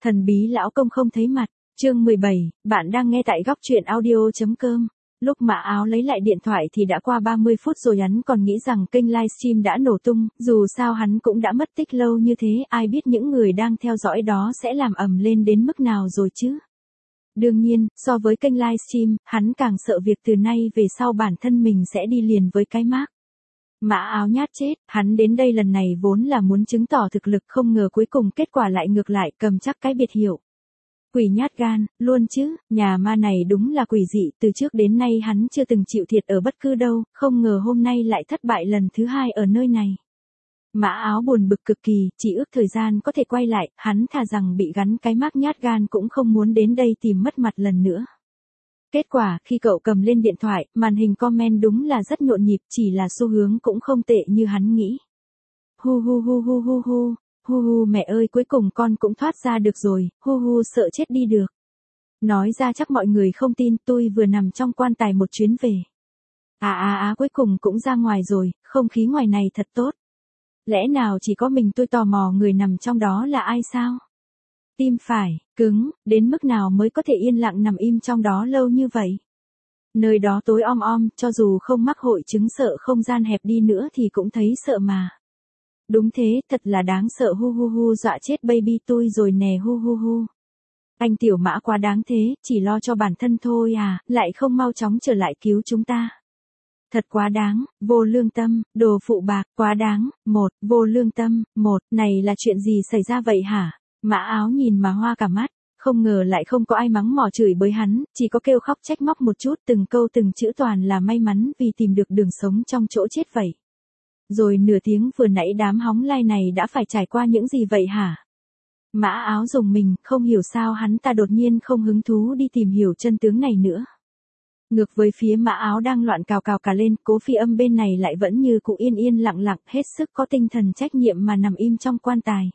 Thần bí lão công không thấy mặt, chương 17, bạn đang nghe tại góc truyện audio.com. Lúc Mã Áo lấy lại điện thoại thì đã qua 30 phút rồi, hắn còn nghĩ rằng kênh livestream đã nổ tung, dù sao hắn cũng đã mất tích lâu như thế, ai biết những người đang theo dõi đó sẽ làm ầm lên đến mức nào rồi chứ. Đương nhiên, so với kênh livestream, hắn càng sợ việc từ nay về sau bản thân mình sẽ đi liền với cái mác Mã Áo nhát chết. Hắn đến đây lần này vốn là muốn chứng tỏ thực lực, không ngờ cuối cùng kết quả lại ngược lại, cầm chắc cái biệt hiệu quỷ nhát gan, luôn chứ, nhà ma này đúng là quỷ dị, từ trước đến nay hắn chưa từng chịu thiệt ở bất cứ đâu, không ngờ hôm nay lại thất bại lần thứ hai ở nơi này. Mã Áo buồn bực cực kỳ, chỉ ước thời gian có thể quay lại, hắn thà rằng bị gắn cái mác nhát gan cũng không muốn đến đây tìm mất mặt lần nữa. Kết quả, khi cậu cầm lên điện thoại, màn hình comment đúng là rất nhộn nhịp, chỉ là xu hướng cũng không tệ như hắn nghĩ. Hu hu hu hu hu hu. Hu hu, mẹ ơi, cuối cùng con cũng thoát ra được rồi, hu hu, sợ chết đi được. Nói ra chắc mọi người không tin, tôi vừa nằm trong quan tài một chuyến về. Cuối cùng cũng ra ngoài rồi, không khí ngoài này thật tốt. Lẽ nào chỉ có mình tôi tò mò người nằm trong đó là ai sao? Tim phải, cứng, đến mức nào mới có thể yên lặng nằm im trong đó lâu như vậy? Nơi đó tối om om, cho dù không mắc hội chứng sợ không gian hẹp đi nữa thì cũng thấy sợ mà. Đúng thế, thật là đáng sợ, hu hu hu, dọa chết baby tôi rồi nè, hu hu hu. Anh Tiểu Mã quá đáng thế, chỉ lo cho bản thân thôi à, lại không mau chóng trở lại cứu chúng ta. Thật quá đáng, vô lương tâm, đồ phụ bạc, quá đáng, vô lương tâm, này là chuyện gì xảy ra vậy hả? Mã Áo nhìn mà hoa cả mắt, không ngờ lại không có ai mắng mỏ chửi bới hắn, chỉ có kêu khóc trách móc một chút, từng câu từng chữ toàn là may mắn vì tìm được đường sống trong chỗ chết vậy. Rồi nửa tiếng vừa nãy đám hóng lai này đã phải trải qua những gì vậy hả? Mã Áo rùng mình, không hiểu sao hắn ta đột nhiên không hứng thú đi tìm hiểu chân tướng này nữa. Ngược với phía Mã Áo đang loạn cào cào cả lên, Cố Phi Âm bên này lại vẫn như cụ yên yên lặng lặng, hết sức có tinh thần trách nhiệm mà nằm im trong quan tài.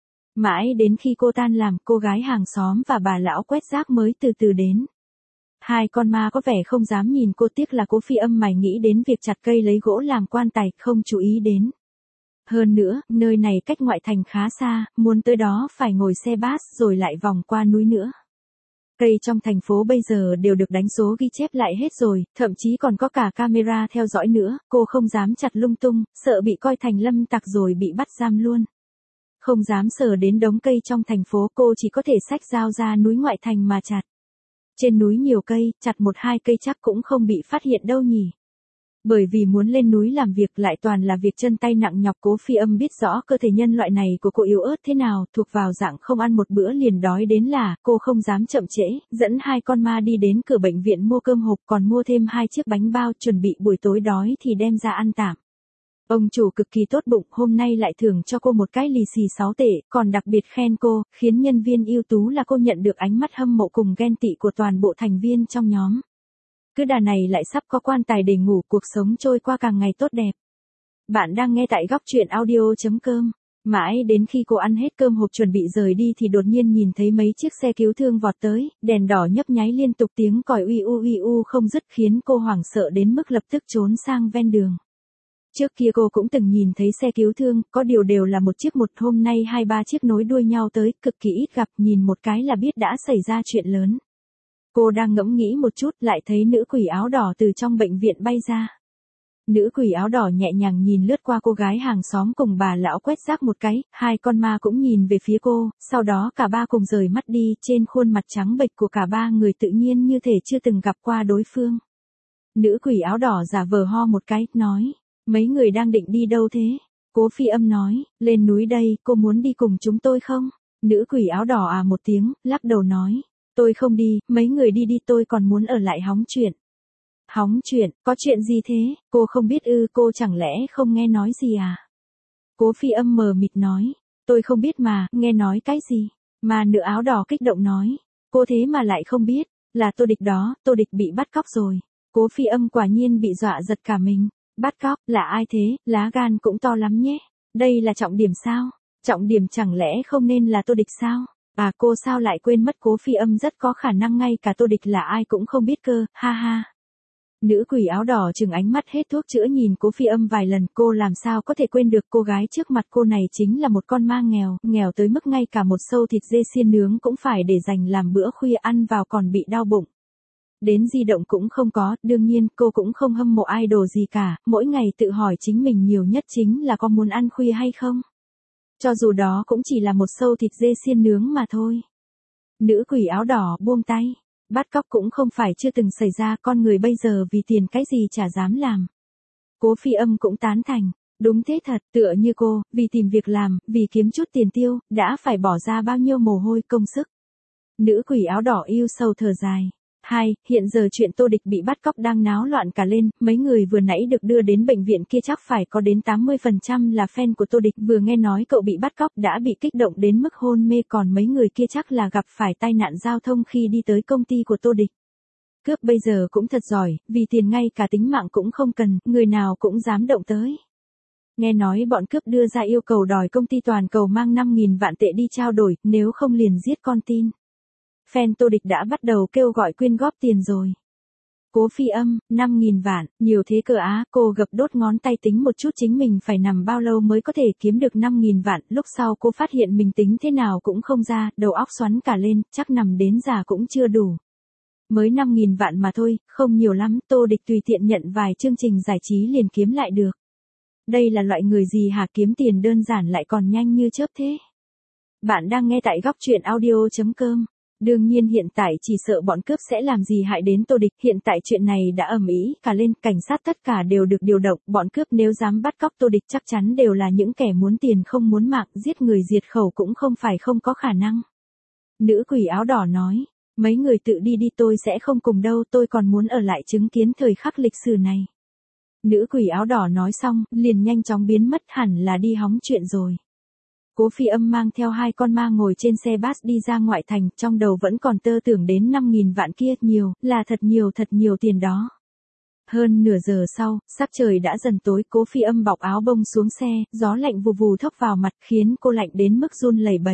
Mãi đến khi cô tan làm, cô gái hàng xóm và bà lão quét rác mới từ từ đến. Hai con ma có vẻ không dám nhìn cô, tiếc là Cố Phi Âm mải nghĩ đến việc chặt cây lấy gỗ làm quan tài, không chú ý đến. Hơn nữa, nơi này cách ngoại thành khá xa, muốn tới đó phải ngồi xe bus rồi lại vòng qua núi nữa. Cây trong thành phố bây giờ đều được đánh số ghi chép lại hết rồi, thậm chí còn có cả camera theo dõi nữa, cô không dám chặt lung tung, sợ bị coi thành lâm tặc rồi bị bắt giam luôn. Không dám sờ đến đống cây trong thành phố, cô chỉ có thể xách dao ra núi ngoại thành mà chặt. Trên núi nhiều cây, chặt 1-2 cây chắc cũng không bị phát hiện đâu nhỉ. Bởi vì muốn lên núi làm việc lại toàn là việc chân tay nặng nhọc, Cố Phi Âm biết rõ cơ thể nhân loại này của cô yếu ớt thế nào, thuộc vào dạng không ăn một bữa liền đói đến là, cô không dám chậm trễ, dẫn hai con ma đi đến cửa bệnh viện mua cơm hộp, còn mua thêm 2 chiếc bánh bao, chuẩn bị buổi tối đói thì đem ra ăn tạm. Ông chủ cực kỳ tốt bụng, hôm nay lại thưởng cho cô một cái lì xì 6 tệ, còn đặc biệt khen cô, khiến nhân viên ưu tú là cô nhận được ánh mắt hâm mộ cùng ghen tị của toàn bộ thành viên trong nhóm. Cứ đà này lại sắp có quan tài để ngủ, cuộc sống trôi qua càng ngày tốt đẹp. Bạn đang nghe tại góc truyện audio.com. Mãi đến khi cô ăn hết cơm hộp chuẩn bị rời đi thì đột nhiên nhìn thấy mấy chiếc xe cứu thương vọt tới, đèn đỏ nhấp nháy liên tục, tiếng còi uy u không dứt khiến cô hoảng sợ đến mức lập tức trốn sang ven đường. Trước kia cô cũng từng nhìn thấy xe cứu thương, có điều đều là một chiếc một, hôm nay 2-3 chiếc nối đuôi nhau tới, cực kỳ ít gặp, nhìn một cái là biết đã xảy ra chuyện lớn. Cô đang ngẫm nghĩ một chút, lại thấy nữ quỷ áo đỏ từ trong bệnh viện bay ra. Nữ quỷ áo đỏ nhẹ nhàng nhìn lướt qua cô gái hàng xóm cùng bà lão quét rác một cái, hai con ma cũng nhìn về phía cô, sau đó cả ba cùng rời mắt đi, trên khuôn mặt trắng bệch của cả ba người tự nhiên như thể chưa từng gặp qua đối phương. Nữ quỷ áo đỏ giả vờ ho một cái, nói, mấy người đang định đi đâu thế? Cố Phi Âm nói, lên núi đây, cô muốn đi cùng chúng tôi không? Nữ quỷ áo đỏ à một tiếng, lắc đầu nói, tôi không đi, mấy người đi đi, tôi còn muốn ở lại hóng chuyện. Hóng chuyện, có chuyện gì thế? Cô không biết ư, cô chẳng lẽ không nghe nói gì à? Cố Phi Âm mờ mịt nói, tôi không biết mà, nghe nói cái gì? Mà nữ áo đỏ kích động nói, cô thế mà lại không biết, là Tô Địch đó, Tô Địch bị bắt cóc rồi. Cố Phi Âm quả nhiên bị dọa giật cả mình. Bắt cóc, là ai thế, lá gan cũng to lắm nhé. Đây là trọng điểm sao? Trọng điểm chẳng lẽ không nên là Tô Địch sao? À, cô sao lại quên mất, Cố Phi Âm rất có khả năng ngay cả Tô Địch là ai cũng không biết cơ, ha ha. Nữ quỷ áo đỏ trừng ánh mắt hết thuốc chữa nhìn Cố Phi Âm vài lần, cô làm sao có thể quên được cô gái trước mặt cô này chính là một con ma nghèo, nghèo tới mức ngay cả một xâu thịt dê xiên nướng cũng phải để dành làm bữa khuya ăn vào còn bị đau bụng. Đến di động cũng không có, đương nhiên cô cũng không hâm mộ idol gì cả, mỗi ngày tự hỏi chính mình nhiều nhất chính là có muốn ăn khuya hay không. Cho dù đó cũng chỉ là một xâu thịt dê xiên nướng mà thôi. Nữ quỷ áo đỏ buông tay. Bắt cóc cũng không phải chưa từng xảy ra, con người bây giờ vì tiền cái gì chả dám làm. Cố Phi Âm cũng tán thành. Đúng thế thật, tựa như cô, vì tìm việc làm, vì kiếm chút tiền tiêu, đã phải bỏ ra bao nhiêu mồ hôi công sức. Nữ quỷ áo đỏ yêu sầu thở dài. Hiện giờ chuyện Tô Địch bị bắt cóc đang náo loạn cả lên, mấy người vừa nãy được đưa đến bệnh viện kia chắc phải có đến 80% là fan của Tô Địch, vừa nghe nói cậu bị bắt cóc đã bị kích động đến mức hôn mê, còn mấy người kia chắc là gặp phải tai nạn giao thông khi đi tới công ty của Tô Địch. Cướp bây giờ cũng thật giỏi, vì tiền ngay cả tính mạng cũng không cần, người nào cũng dám động tới. Nghe nói bọn cướp đưa ra yêu cầu đòi công ty toàn cầu mang 5.000 vạn tệ đi trao đổi, nếu không liền giết con tin. Fan Tô Địch đã bắt đầu kêu gọi quyên góp tiền rồi. Cố Phi Âm, 5.000 vạn, nhiều thế cơ á, cô gập đốt ngón tay tính một chút chính mình phải nằm bao lâu mới có thể kiếm được 5.000 vạn, lúc sau cô phát hiện mình tính thế nào cũng không ra, đầu óc xoắn cả lên, chắc nằm đến già cũng chưa đủ. Mới 5.000 vạn mà thôi, không nhiều lắm, Tô Địch tùy tiện nhận vài chương trình giải trí liền kiếm lại được. Đây là loại người gì hả, kiếm tiền đơn giản lại còn nhanh như chớp thế. Bạn đang nghe tại góc truyện audio.com. Đương nhiên hiện tại chỉ sợ bọn cướp sẽ làm gì hại đến Tô Địch, hiện tại chuyện này đã ầm ĩ cả lên, cảnh sát tất cả đều được điều động, bọn cướp nếu dám bắt cóc Tô Địch chắc chắn đều là những kẻ muốn tiền không muốn mạng, giết người diệt khẩu cũng không phải không có khả năng. Nữ quỷ áo đỏ nói, mấy người tự đi đi, tôi sẽ không cùng đâu, tôi còn muốn ở lại chứng kiến thời khắc lịch sử này. Nữ quỷ áo đỏ nói xong, liền nhanh chóng biến mất, hẳn là đi hóng chuyện rồi. Cố Phi Âm mang theo hai con ma ngồi trên xe bus đi ra ngoại thành, trong đầu vẫn còn tơ tưởng đến 5.000 vạn kia, nhiều, là thật nhiều tiền đó. Hơn nửa giờ sau, sắc trời đã dần tối, Cố Phi Âm bọc áo bông xuống xe, gió lạnh vù vù thốc vào mặt khiến cô lạnh đến mức run lẩy bẩy.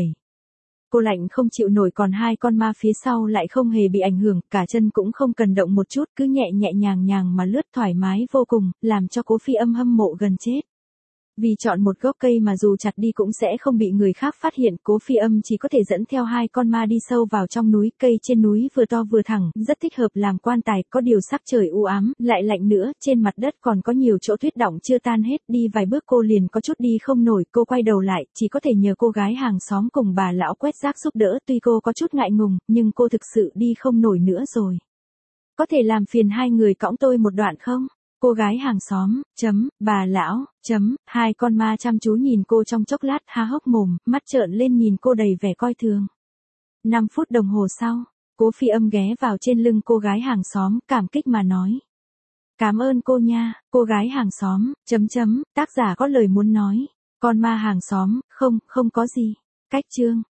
Cô lạnh không chịu nổi, còn hai con ma phía sau lại không hề bị ảnh hưởng, cả chân cũng không cần động một chút, cứ nhẹ nhàng mà lướt thoải mái vô cùng, làm cho Cố Phi Âm hâm mộ gần chết. Vì chọn một gốc cây mà dù chặt đi cũng sẽ không bị người khác phát hiện, Cố Phi Âm chỉ có thể dẫn theo hai con ma đi sâu vào trong núi, cây trên núi vừa to vừa thẳng, rất thích hợp làm quan tài, có điều sắc trời u ám, lại lạnh nữa, trên mặt đất còn có nhiều chỗ tuyết đọng chưa tan hết, đi vài bước cô liền có chút đi không nổi, cô quay đầu lại, chỉ có thể nhờ cô gái hàng xóm cùng bà lão quét rác giúp đỡ, tuy cô có chút ngại ngùng, nhưng cô thực sự đi không nổi nữa rồi. Có thể làm phiền hai người cõng tôi một đoạn không? Cô gái hàng xóm, bà lão, hai con ma chăm chú nhìn cô trong chốc lát, há hốc mồm, mắt trợn lên nhìn cô đầy vẻ coi thường. 5 phút đồng hồ sau, Cố Phi Âm ghé vào trên lưng cô gái hàng xóm, cảm kích mà nói. Cảm ơn cô nha, cô gái hàng xóm, tác giả có lời muốn nói. Con ma hàng xóm, không có gì. Cách chương.